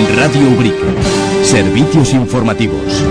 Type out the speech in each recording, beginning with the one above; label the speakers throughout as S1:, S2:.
S1: Radio Ubrique. Servicios informativos.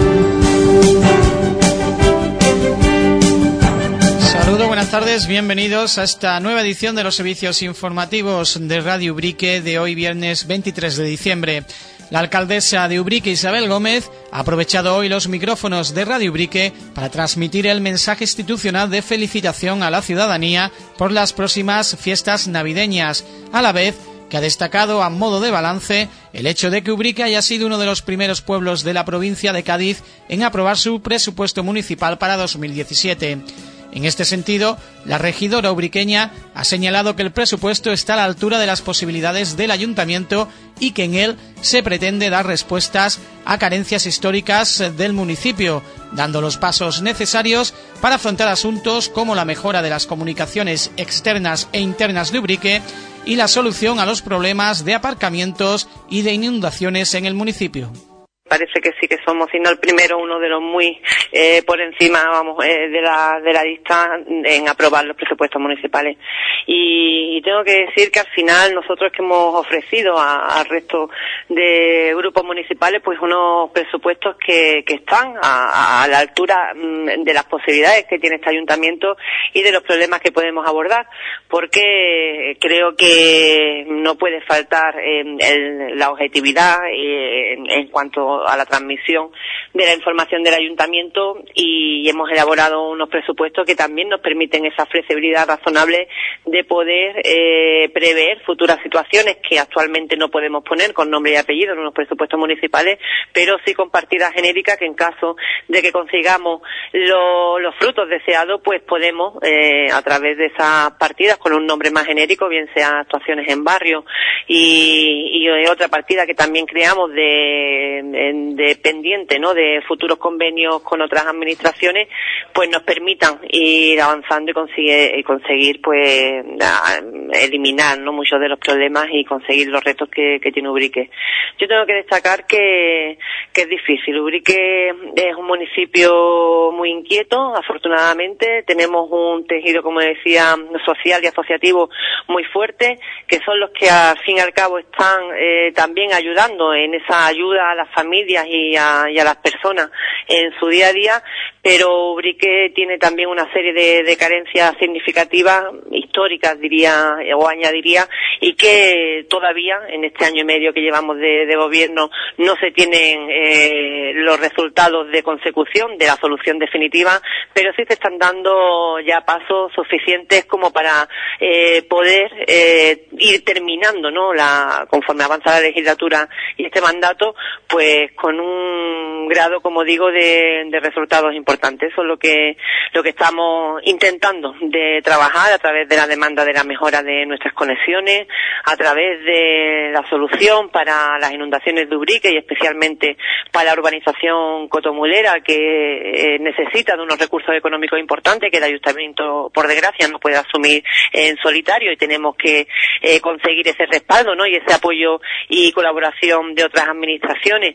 S2: Saludos, buenas tardes, bienvenidos a esta nueva edición de los servicios informativos de Radio Ubrique de hoy viernes 23 de diciembre. La alcaldesa de Ubrique, Isabel Gómez, ha aprovechado hoy los micrófonos de Radio Ubrique para transmitir el mensaje institucional de felicitación a la ciudadanía por las próximas fiestas navideñas, a la vez que ha destacado a modo de balance el hecho de que Ubrique haya sido uno de los primeros pueblos de la provincia de Cádiz en aprobar su presupuesto municipal para 2017. En este sentido, la regidora ubriqueña ha señalado que el presupuesto está a la altura de las posibilidades del ayuntamiento y que en él se pretende dar respuestas a carencias históricas del municipio, dando los pasos necesarios para afrontar asuntos como la mejora de las comunicaciones externas e internas de Ubrique y la solución a los problemas de aparcamientos y de inundaciones en el municipio.
S3: Parece que sí que somos, si no el primero, uno de los muy por encima, de la lista en aprobar los presupuestos municipales. Y tengo que decir que al final nosotros que hemos ofrecido al resto de grupos municipales pues unos presupuestos que están a la altura de las posibilidades que tiene este ayuntamiento y de los problemas que podemos abordar, porque creo que no puede faltar la objetividad en cuanto a la transmisión de la información del ayuntamiento, y hemos elaborado unos presupuestos que también nos permiten esa flexibilidad razonable de poder prever futuras situaciones que actualmente no podemos poner con nombre y apellido en unos presupuestos municipales, pero sí con partidas genéricas que en caso de que consigamos los frutos deseados, pues podemos a través de esas partidas con un nombre más genérico, bien sea actuaciones en barrio y otra partida que también creamos de pendiente, ¿no?, de futuros convenios con otras administraciones, pues nos permitan ir avanzando y conseguir pues eliminar, ¿no?, muchos de los problemas y conseguir los retos que tiene Ubrique. Yo tengo que destacar que es difícil. Ubrique es un municipio muy inquieto, afortunadamente tenemos un tejido, como decía, social y asociativo muy fuerte, que son los que al fin y al cabo están también ayudando en esa ayuda a las familias y a las personas en su día a día, pero Ubrique tiene también una serie de carencias significativas, históricas diría, o añadiría, y que todavía en este año y medio que llevamos de gobierno no se tienen los resultados de consecución de la solución definitiva, pero sí se están dando ya pasos suficientes como para poder ir terminando, ¿no?, conforme avanza la legislatura y este mandato, pues con un grado, como digo, de resultados importantes. Eso es lo que estamos intentando de trabajar a través de la demanda de la mejora de nuestras conexiones, a través de la solución para las inundaciones de Ubrique y especialmente para la urbanización cotomulera, que necesita de unos recursos económicos importantes que el ayuntamiento, por desgracia, no puede asumir en solitario, y tenemos que conseguir ese respaldo, ¿no?, y ese apoyo y colaboración de otras administraciones,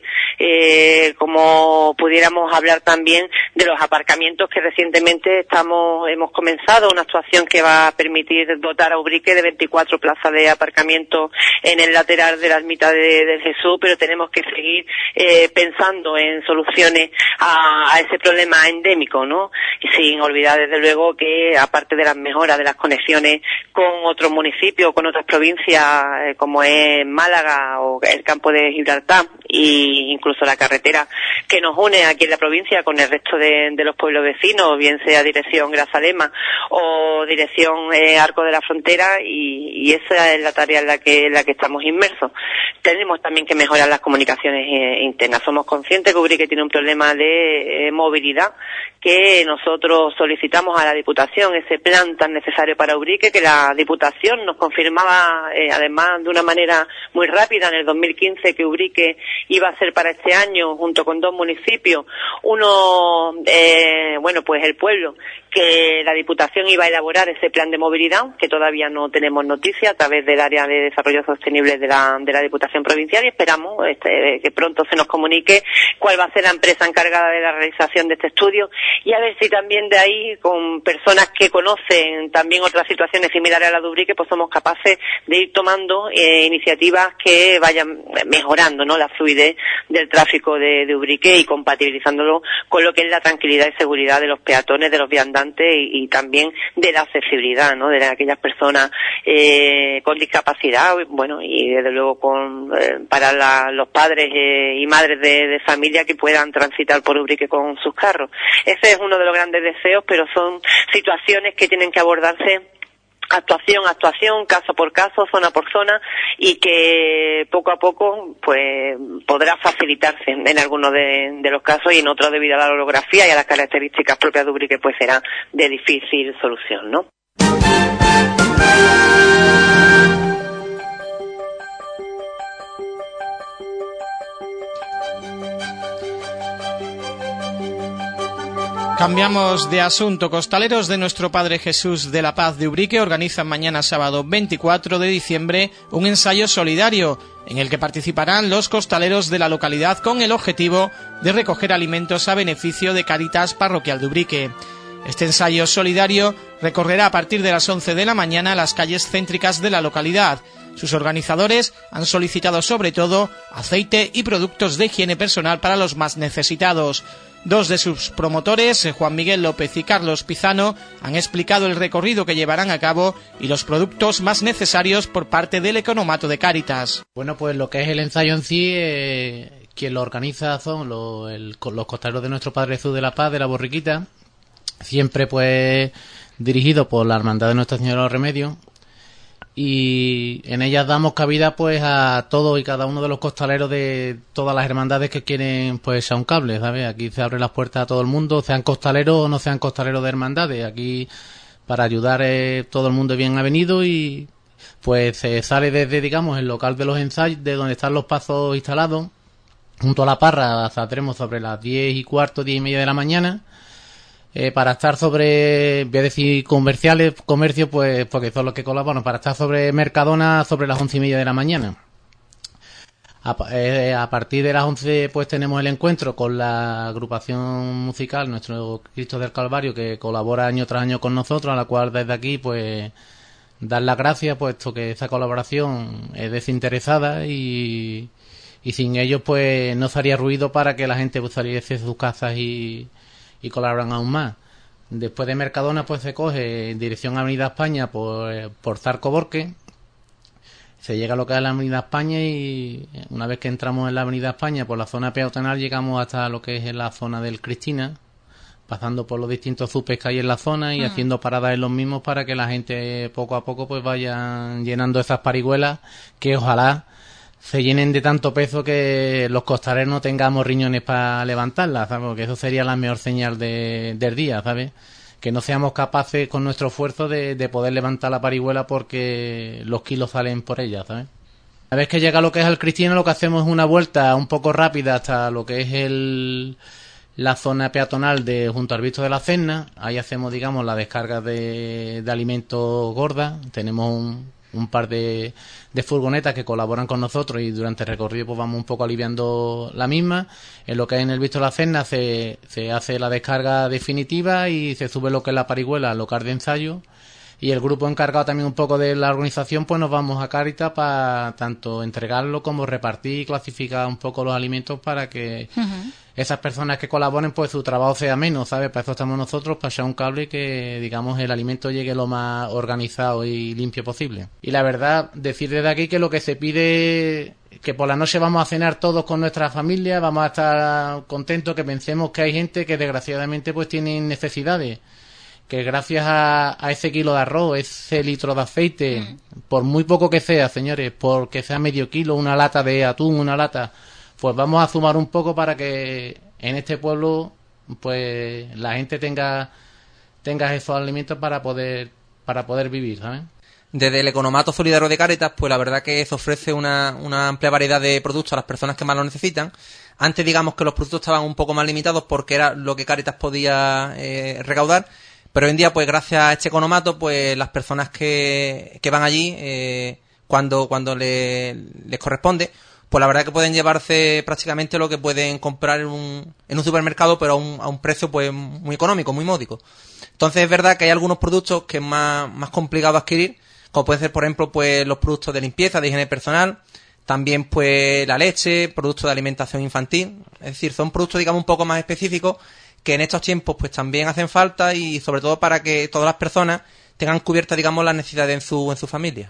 S3: como pudiéramos hablar también de los aparcamientos, que recientemente hemos comenzado una actuación que va a permitir dotar a Ubrique de 24 plazas de aparcamiento en el lateral de la ermita de Jesús, pero tenemos que seguir pensando en soluciones a ese problema endémico, ¿no?, y sin olvidar desde luego que aparte de las mejoras de las conexiones con otros municipios, con otras provincias, como es Málaga o el campo de Gibraltar, e incluso la carretera que nos une aquí en la provincia con el resto de los pueblos vecinos, bien sea dirección Grazalema o dirección Arco de la Frontera, y esa es la tarea en la que estamos inmersos. Tenemos también que mejorar las comunicaciones internas. Somos conscientes que Ubrique tiene un problema de movilidad, que nosotros solicitamos a la Diputación ese plan tan necesario para Ubrique, que la Diputación nos confirmaba además de una manera muy rápida en el 2015 que Ubrique iba a ser para este año, junto con dos municipios, uno, pues el pueblo que la Diputación iba a elaborar ese plan de movilidad, que todavía no tenemos noticia, a través del área de desarrollo sostenible de la Diputación Provincial, y esperamos que pronto se nos comunique cuál va a ser la empresa encargada de la realización de este estudio, y a ver si también de ahí, con personas que conocen también otras situaciones similares a la de Ubrique, pues somos capaces de ir tomando iniciativas que vayan mejorando, ¿no?, la fluidez del tráfico de Ubrique y compatibilizándolo con lo que es la tranquilidad y seguridad de los peatones, de los viandantes y también de la accesibilidad, ¿no?, de aquellas personas con discapacidad, bueno, y desde luego para los padres y madres de familia que puedan transitar por Ubrique con sus carros. Ese es uno de los grandes deseos, pero son situaciones que tienen que abordarse actuación a actuación, caso por caso, zona por zona, y que poco a poco pues podrá facilitarse en algunos de los casos, y en otros, debido a la orografía y a las características propias de Ubrique, pues será de difícil solución, ¿no?
S2: Cambiamos de asunto. Costaleros de Nuestro Padre Jesús de la Paz de Ubrique organizan mañana sábado 24 de diciembre un ensayo solidario en el que participarán los costaleros de la localidad con el objetivo de recoger alimentos a beneficio de Cáritas Parroquial de Ubrique. Este ensayo solidario recorrerá a partir de las 11 de la mañana las calles céntricas de la localidad. Sus organizadores han solicitado sobre todo aceite y productos de higiene personal para los más necesitados. Dos de sus promotores, Juan Miguel López y Carlos Pizano, han explicado el recorrido que llevarán a cabo y los productos más necesarios por parte del Economato de Cáritas.
S4: Bueno, pues lo que es el ensayo en sí, quien lo organiza son los costaleros de Nuestro Padre Jesús de la Paz de la Borriquita, siempre pues dirigido por la Hermandad de Nuestra Señora de los Remedios, y en ellas damos cabida pues a todos y cada uno de los costaleros de todas las hermandades que quieren pues echar un cable, ¿sabes? Aquí se abren las puertas a todo el mundo, sean costaleros o no sean costaleros de hermandades. Aquí para ayudar todo el mundo es bien avenido, y pues se sale desde, digamos, el local de los ensayos, de donde están los pasos instalados, junto a la parra, saldremos sobre las 10:15, 10:30 de la mañana, para estar sobre, voy a decir comercio, pues porque son los que colaboran, para estar sobre Mercadona sobre las 11:30 de la mañana. A partir de las 11 pues tenemos el encuentro con la agrupación musical Nuestro Cristo del Calvario, que colabora año tras año con nosotros, a la cual desde aquí pues dar las gracias, puesto que esa colaboración es desinteresada y sin ellos pues no se haría ruido para que la gente pues saliese de sus casas y colaboran aún más. Después de Mercadona pues se coge en dirección a Avenida España por Zarco Borque, se llega a lo que es la Avenida España, y una vez que entramos en la Avenida España por la zona peatonal llegamos hasta lo que es la zona del Cristina, pasando por los distintos zupes que hay en la zona y haciendo paradas en los mismos para que la gente poco a poco pues vayan llenando esas parihuelas, que ojalá se llenen de tanto peso que los costaleros no tengamos riñones para levantarlas, ¿sabes? Porque eso sería la mejor señal del día, ¿sabes? Que no seamos capaces con nuestro esfuerzo de poder levantar la parihuela porque los kilos salen por ella, ¿sabes? Una vez que llega lo que es el Cristina, lo que hacemos es una vuelta un poco rápida hasta lo que es la zona peatonal junto al Visto de la Cerna. Ahí hacemos, digamos, la descarga de alimentos gorda. Tenemos un par de furgonetas que colaboran con nosotros y durante el recorrido pues vamos un poco aliviando la misma. En lo que es en el Visto de la Cerna se hace la descarga definitiva y se sube lo que es la parihuela al local de ensayo, y el grupo encargado también un poco de la organización pues nos vamos a Cáritas para tanto entregarlo como repartir y clasificar un poco los alimentos para que esas personas que colaboren pues su trabajo sea menos, ¿sabes? Para eso estamos nosotros, para echar un cable y que, digamos, el alimento llegue lo más organizado y limpio posible. Y la verdad, decir desde aquí que lo que se pide, que por la noche vamos a cenar todos con nuestra familia, vamos a estar contentos, que pensemos que hay gente que desgraciadamente pues tienen necesidades, que gracias a ese kilo de arroz, ese litro de aceite, por muy poco que sea, señores, porque sea medio kilo, una lata de atún, una lata, pues vamos a sumar un poco para que en este pueblo pues la gente tenga esos alimentos para poder vivir, ¿sabes?
S5: Desde el Economato Solidario de Cáritas, pues la verdad que se ofrece una amplia variedad de productos a las personas que más lo necesitan. Antes, digamos que los productos estaban un poco más limitados porque era lo que Cáritas podía recaudar, Pero hoy en día, pues gracias a este economato, pues las personas que van allí, cuando les corresponde, pues la verdad que pueden llevarse prácticamente lo que pueden comprar en un supermercado, pero a un precio pues muy económico, muy módico. Entonces es verdad que hay algunos productos que es más complicado adquirir, como pueden ser, por ejemplo, pues los productos de limpieza, de higiene personal, también pues la leche, productos de alimentación infantil. Es decir, son productos, digamos, un poco más específicos que en estos tiempos pues también hacen falta, y sobre todo para que todas las personas tengan cubiertas, digamos, las necesidades en su familia.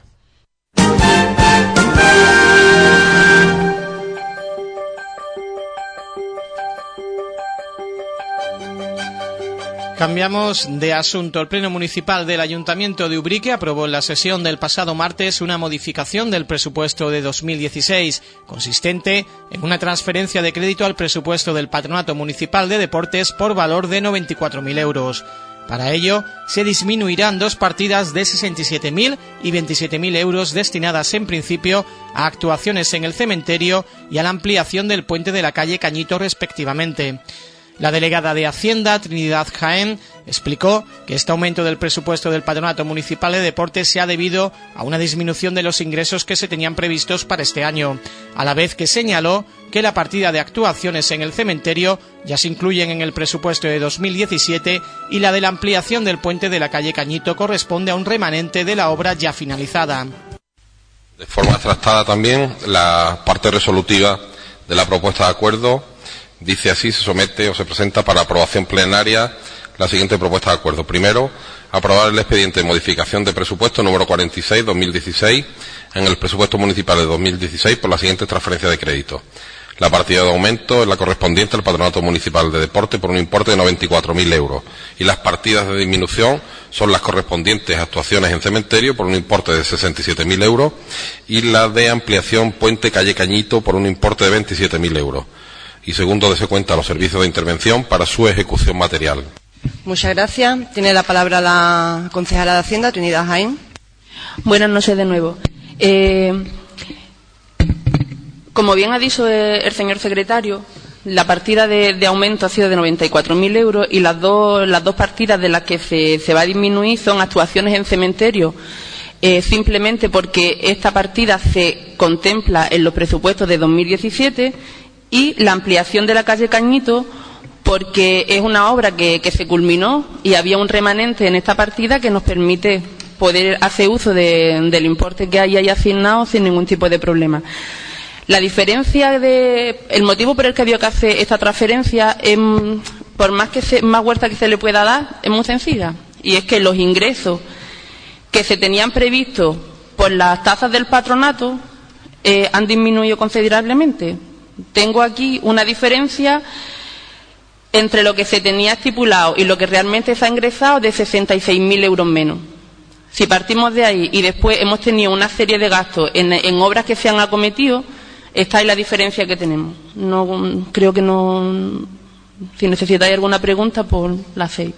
S2: Cambiamos de asunto. El Pleno Municipal del Ayuntamiento de Ubrique aprobó en la sesión del pasado martes una modificación del presupuesto de 2016, consistente en una transferencia de crédito al presupuesto del Patronato Municipal de Deportes por valor de 94.000 euros. Para ello, se disminuirán dos partidas de 67.000 y 27.000 euros destinadas en principio a actuaciones en el cementerio y a la ampliación del puente de la calle Cañito respectivamente. La delegada de Hacienda, Trinidad Jaén, explicó que este aumento del presupuesto del Patronato Municipal de Deportes se ha debido a una disminución de los ingresos que se tenían previstos para este año, a la vez que señaló que la partida de actuaciones en el cementerio ya se incluyen en el presupuesto de 2017 y la de la ampliación del puente de la calle Cañito corresponde a un remanente de la obra ya finalizada.
S6: De forma trastada también la parte resolutiva de la propuesta de acuerdo. Dice así: se somete o se presenta para aprobación plenaria la siguiente propuesta de acuerdo. Primero, aprobar el expediente de modificación de presupuesto número 46/2016 en el presupuesto municipal de 2016 por la siguiente transferencia de crédito. La partida de aumento es la correspondiente al Patronato Municipal de Deporte por un importe de 94.000 euros y las partidas de disminución son las correspondientes a actuaciones en cementerio por un importe de 67.000 euros y la de ampliación puente calle Cañito por un importe de 27.000 euros. Y segundo, de cuenta a los servicios de intervención para su ejecución material.
S7: Muchas gracias. Tiene la palabra la concejala de Hacienda, Trinidad Jaén.
S8: Buenas noches de nuevo. Como bien ha dicho el señor secretario, la partida de aumento ha sido de 94.000 euros y las dos partidas de las que se va a disminuir son actuaciones en cementerio, simplemente porque esta partida se contempla en los presupuestos de 2017, y la ampliación de la calle Cañito porque es una obra que se culminó y había un remanente en esta partida que nos permite poder hacer uso del importe que hay ahí asignado sin ningún tipo de problema. La diferencia el motivo por el que había que hacer esta transferencia, por más vuelta que se le pueda dar, es muy sencilla, y es que los ingresos que se tenían previstos por las tasas del patronato han disminuido considerablemente. Tengo aquí una diferencia entre lo que se tenía estipulado y lo que realmente se ha ingresado de 66.000 euros menos. Si partimos de ahí y después hemos tenido una serie de gastos en obras que se han acometido, esta es la diferencia que tenemos. No creo que no. Si necesitáis alguna pregunta, pues la hacéis.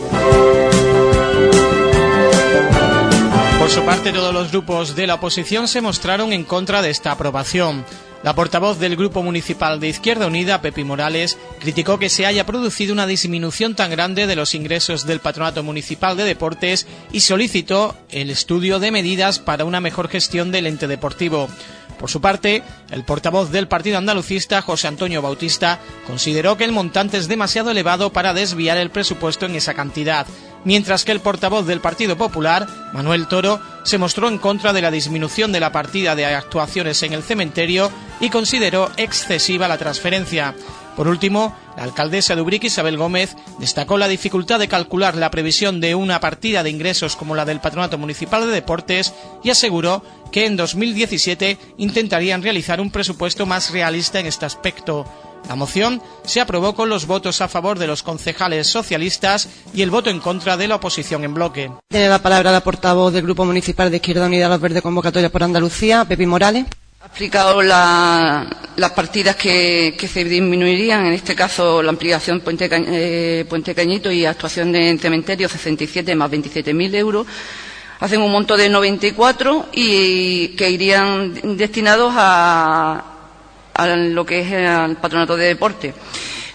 S2: Por su parte, todos los grupos de la oposición se mostraron en contra de esta aprobación. La portavoz del Grupo Municipal de Izquierda Unida, Pepi Morales, criticó que se haya producido una disminución tan grande de los ingresos del Patronato Municipal de Deportes y solicitó el estudio de medidas para una mejor gestión del ente deportivo. Por su parte, el portavoz del partido andalucista, José Antonio Bautista, consideró que el montante es demasiado elevado para desviar el presupuesto en esa cantidad, mientras que el portavoz del Partido Popular, Manuel Toro, se mostró en contra de la disminución de la partida de actuaciones en el cementerio y consideró excesiva la transferencia. Por último, la alcaldesa de Ubrique, Isabel Gómez, destacó la dificultad de calcular la previsión de una partida de ingresos como la del Patronato Municipal de Deportes y aseguró que en 2017 intentarían realizar un presupuesto más realista en este aspecto. La moción se aprobó con los votos a favor de los concejales socialistas y el voto en contra de la oposición en bloque.
S7: Tiene la palabra la portavoz del Grupo Municipal de Izquierda Unida Los Verdes Convocatoria por Andalucía, Pepi Morales.
S9: Ha explicado las partidas que se disminuirían, en este caso la ampliación Puente Cañito y actuación en cementerio, 67 más 27.000 euros. Hacen un monto de 94 y que irían destinados a lo que es el Patronato de Deporte.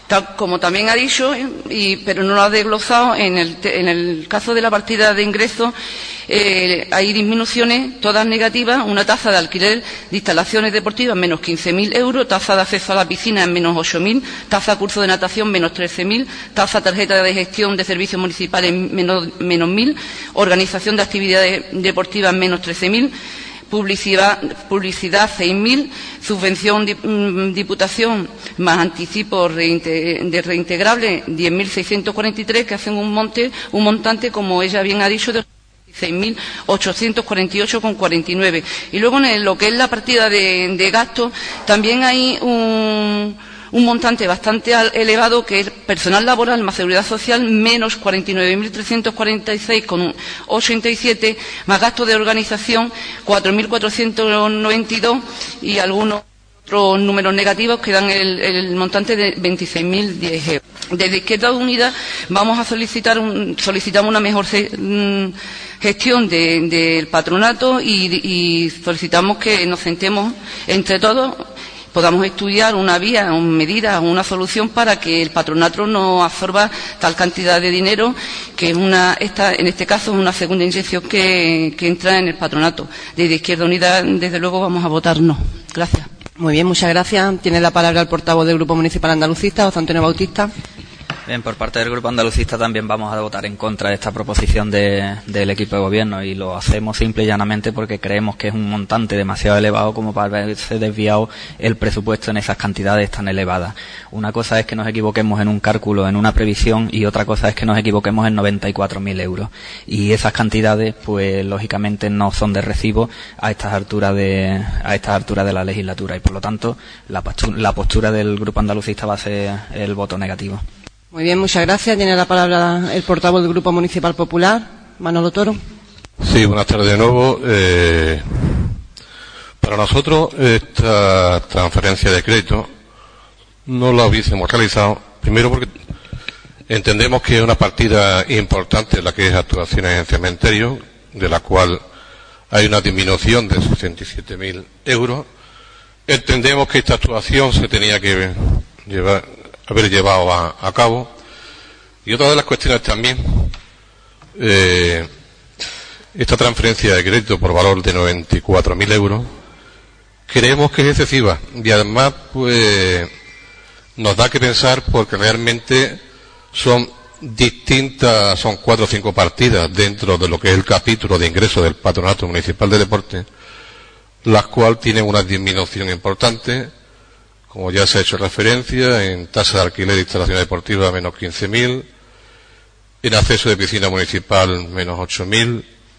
S9: Como también ha dicho, pero no lo ha desglosado, en el caso de la partida de ingresos hay disminuciones, todas negativas. Una tasa de alquiler de instalaciones deportivas menos 15.000 euros, tasa de acceso a la piscina en menos 8.000, tasa curso de natación menos 13.000, tasa tarjeta de gestión de servicios municipales menos 1.000, organización de actividades deportivas menos 13.000, publicidad 6.000, subvención diputación más anticipo de reintegrable 10.643, que hacen un montante, como ella bien ha dicho, de 6.848,49. Y luego en lo que es la partida de gastos también hay un montante bastante elevado, que es personal laboral más seguridad social menos 49.346,87, más gastos de organización 4.492 y algunos otros números negativos que dan el montante de 26.010 euros. Desde Izquierda Unida solicitamos una mejor gestión del patronato y solicitamos que nos sentemos entre todos, podamos estudiar una vía, una medida, una solución para que el patronato no absorba tal cantidad de dinero, que es en este caso es una segunda inyección que entra en el patronato. Desde Izquierda Unida, desde luego, vamos a votar no. Gracias.
S7: Muy bien, muchas gracias. Tiene la palabra el portavoz del Grupo Municipal Andalucista, José Antonio Bautista.
S10: Bien, por parte del Grupo Andalucista también vamos a votar en contra de esta proposición del equipo de gobierno, y lo hacemos simple y llanamente porque creemos que es un montante demasiado elevado como para haberse desviado el presupuesto en esas cantidades tan elevadas. Una cosa es que nos equivoquemos en un cálculo, en una previsión, y otra cosa es que nos equivoquemos en 94.000 euros. Y esas cantidades, pues lógicamente no son de recibo a estas alturas de la legislatura, y por lo tanto la postura del Grupo Andalucista va a ser el voto negativo.
S7: Muy bien, muchas gracias. Tiene la palabra el portavoz del Grupo Municipal Popular, Manolo Toro.
S6: Sí, buenas tardes de nuevo. Para nosotros esta transferencia de crédito no la hubiésemos realizado, primero porque entendemos que es una partida importante la que es actuaciones en cementerios, de la cual hay una disminución de 67.000 euros. Entendemos que esta actuación se tenía que haber llevado a cabo. Y otra de las cuestiones también, esta transferencia de crédito por valor de 94.000 euros, creemos que es excesiva, y además pues nos da que pensar, porque realmente son distintas, son 4 o 5 partidas dentro de lo que es el capítulo de ingresos del Patronato Municipal de Deporte, las cuales tienen una disminución importante, como ya se ha hecho referencia, en tasa de alquiler de instalaciones deportivas menos 15.000, en acceso de piscina municipal menos 8.000,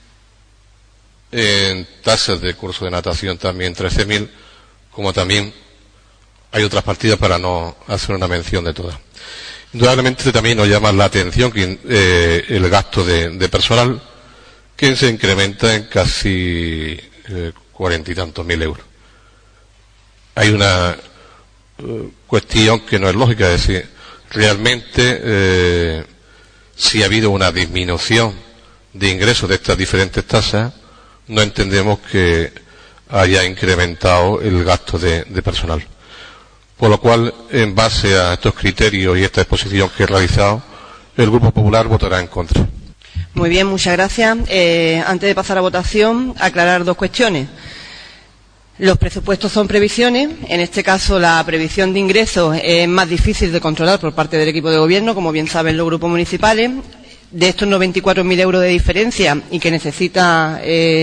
S6: en tasas de curso de natación también 13.000, como también hay otras partidas para no hacer una mención de todas. Indudablemente también nos llama la atención que el gasto de personal, que se incrementa en casi 40 y tantos mil euros. Hay una cuestión que no es lógica, es decir, realmente si ha habido una disminución de ingresos de estas diferentes tasas, no entendemos que haya incrementado el gasto de personal. Por lo cual, en base a estos criterios y esta exposición que he realizado, el Grupo Popular votará en contra.
S7: Muy bien, muchas gracias. Antes de pasar a votación, aclarar 2 cuestiones. Los presupuestos son previsiones. En este caso, la previsión de ingresos es más difícil de controlar por parte del equipo de gobierno, como bien saben los grupos municipales. De estos 94.000 euros de diferencia y que necesita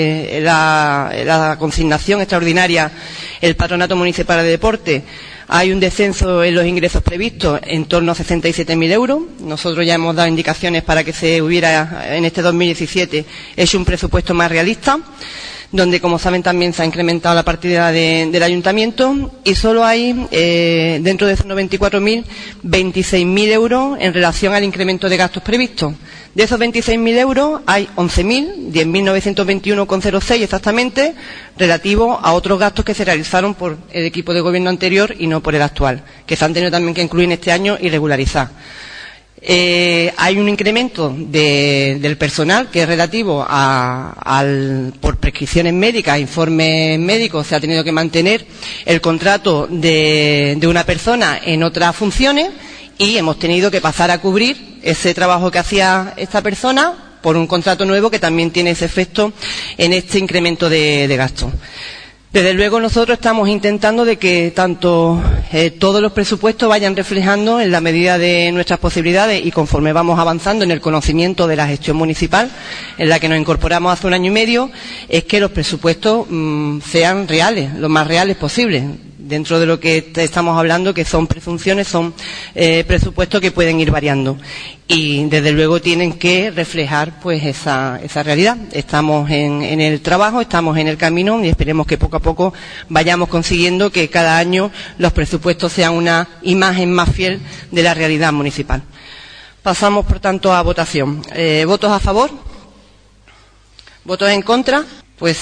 S7: la consignación extraordinaria el Patronato Municipal de Deporte, hay un descenso en los ingresos previstos en torno a 67.000 euros. Nosotros ya hemos dado indicaciones para que se hubiera en este 2017 hecho un presupuesto más realista, donde, como saben, también se ha incrementado la partida del ayuntamiento, y solo hay, dentro de esos 94.000, 26.000 euros en relación al incremento de gastos previstos. De esos 26.000 euros hay 11.000, 10.921,06 exactamente, relativos a otros gastos que se realizaron por el equipo de gobierno anterior y no por el actual, que se han tenido también que incluir en este año y regularizar. Hay un incremento del personal que es relativo por prescripciones médicas, informes médicos. Se ha tenido que mantener el contrato de una persona en otras funciones, y hemos tenido que pasar a cubrir ese trabajo que hacía esta persona por un contrato nuevo que también tiene ese efecto en este incremento de gasto. Desde luego nosotros estamos intentando de que tanto todos los presupuestos vayan reflejando en la medida de nuestras posibilidades y conforme vamos avanzando en el conocimiento de la gestión municipal, en la que nos incorporamos hace 1 año y medio, es que los presupuestos sean reales, lo más reales posible. Dentro de lo que estamos hablando, que son presunciones, son presupuestos que pueden ir variando. Y desde luego tienen que reflejar pues esa realidad. Estamos en el trabajo, estamos en el camino y esperemos que poco a poco vayamos consiguiendo que cada año los presupuestos sean una imagen más fiel de la realidad municipal. Pasamos, por tanto, a votación. ¿Votos a favor? ¿Votos en contra? Pues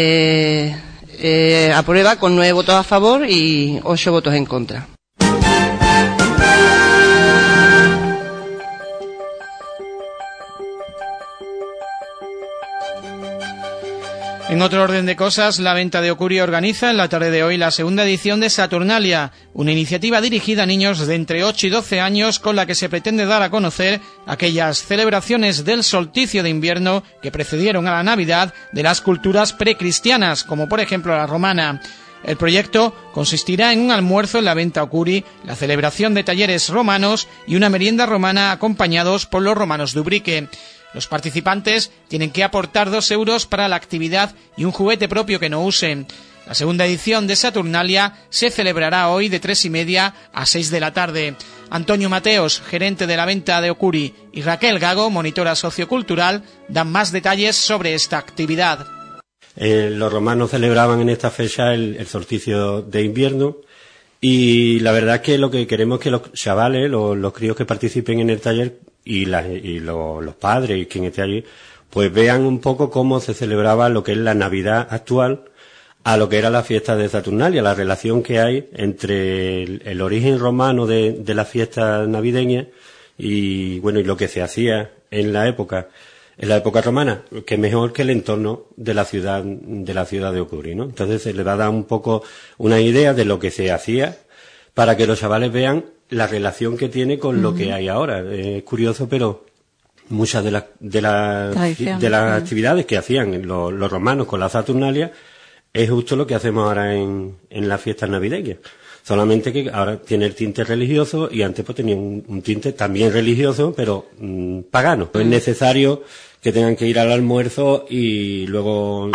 S7: aprueba con 9 votos a favor y 8 votos en contra.
S2: En otro orden de cosas, la Venta de Ocuri organiza en la tarde de hoy la segunda edición de Saturnalia, una iniciativa dirigida a niños de entre 8 y 12 años con la que se pretende dar a conocer aquellas celebraciones del solsticio de invierno que precedieron a la Navidad de las culturas precristianas, como por ejemplo la romana. El proyecto consistirá en un almuerzo en la Venta Ocuri, la celebración de talleres romanos y una merienda romana acompañados por los romanos de Ubrique. Los participantes tienen que aportar 2 euros para la actividad y un juguete propio que no usen. La segunda edición de Saturnalia se celebrará hoy de 3:30 a 6 de la tarde. Antonio Mateos, gerente de la Venta de Ocuri, y Raquel Gago, monitora sociocultural, dan más detalles sobre esta actividad.
S11: Los romanos celebraban en esta fecha el solsticio de invierno y la verdad es que lo que queremos es que los chavales, los críos que participen en el taller y los padres y quien esté allí, pues vean un poco cómo se celebraba lo que es la Navidad actual a lo que era la fiesta de Saturnalia, la relación que hay entre el origen romano de la fiesta navideña y bueno, y lo que se hacía en la época romana, que mejor que el entorno de la ciudad de Ocuri, ¿no? Entonces se le va a dar un poco una idea de lo que se hacía para que los chavales vean la relación que tiene con lo que hay ahora. Es curioso, pero muchas de las actividades que hacían los romanos con la Saturnalia es justo lo que hacemos ahora en las fiestas navideñas. Solamente que ahora tiene el tinte religioso y antes pues tenía un tinte también religioso, pero pagano. No es necesario que tengan que ir al almuerzo y luego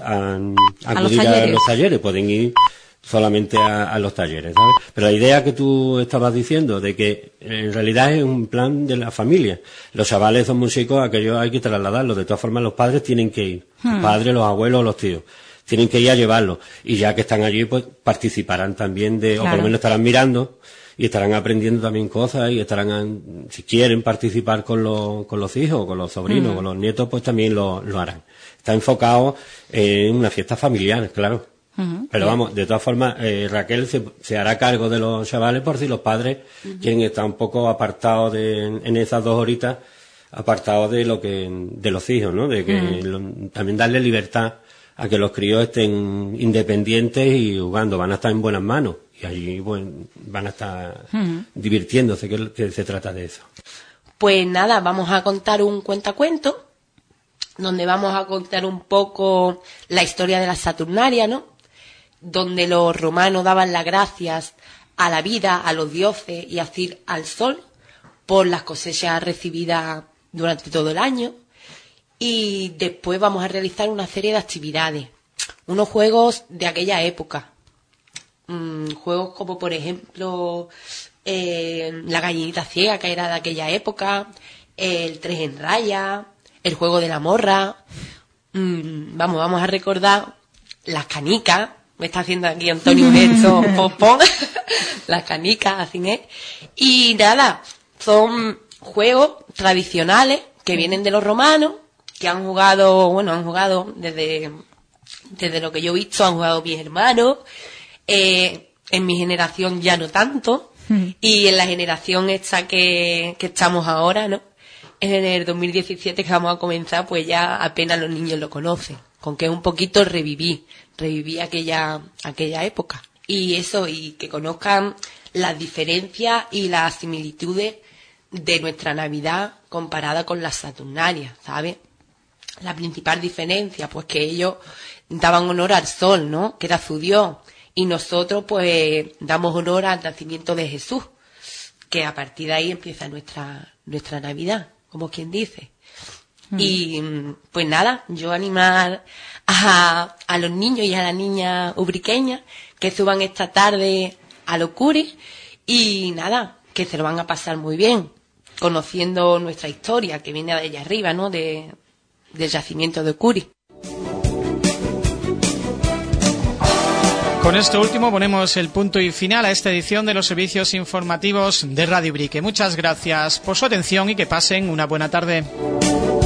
S11: acudir a los talleres. Pueden ir solamente a los talleres, ¿sabes? Pero la idea que tú estabas diciendo de que en realidad es un plan de la familia. Los chavales son muy chicos, aquellos hay que trasladarlos. De todas formas, los padres tienen que ir. Los padres, los abuelos, los tíos. Tienen que ir a llevarlos. Y ya que están allí, pues participarán también o por lo menos estarán mirando y estarán aprendiendo también cosas y estarán, si quieren participar con los hijos, con los sobrinos, con los nietos, pues también lo harán. Está enfocado en una fiesta familiar, claro. Pero vamos, de todas formas, Raquel se hará cargo de los chavales por si los padres quieren estar un poco apartados en esas 2 horitas, apartados de los hijos, ¿no? De que también darle libertad a que los críos estén independientes y jugando, van a estar en buenas manos y allí van a estar divirtiéndose, que se trata de eso.
S12: Pues nada, vamos a contar un cuentacuento donde vamos a contar un poco la historia de la Saturnalia, ¿no? Donde los romanos daban las gracias a la vida, a los dioses y así al sol por las cosechas recibidas durante todo el año. Y después vamos a realizar una serie de actividades, unos juegos de aquella época, juegos como por ejemplo la gallinita ciega, que era de aquella época, el 3 en raya, el juego de la morra, vamos a recordar las canicas. Me está haciendo aquí Antonio un gesto, las canicas, así es. Y nada, son juegos tradicionales que vienen de los romanos, que han jugado desde lo que yo he visto, han jugado mis hermanos, en mi generación ya no tanto, y en la generación esta que estamos ahora, ¿no? En el 2017 que vamos a comenzar, pues ya apenas los niños lo conocen, con que es un poquito revivir aquella época. Y eso, y que conozcan las diferencias y las similitudes de nuestra Navidad comparada con las Saturnalias, ¿sabes? La principal diferencia, pues que ellos daban honor al sol, ¿no? Que era su dios. Y nosotros, pues, damos honor al nacimiento de Jesús, que a partir de ahí empieza nuestra Navidad, como quien dice. Y, pues nada, yo animar a los niños y a las niñas ubriqueñas que suban esta tarde a los curis y nada, que se lo van a pasar muy bien, conociendo nuestra historia, que viene de allá arriba, ¿no? Del yacimiento de Curi.
S2: Con esto último ponemos el punto y final a esta edición de los servicios informativos de Radio Ubrique. Muchas gracias por su atención y que pasen una buena tarde.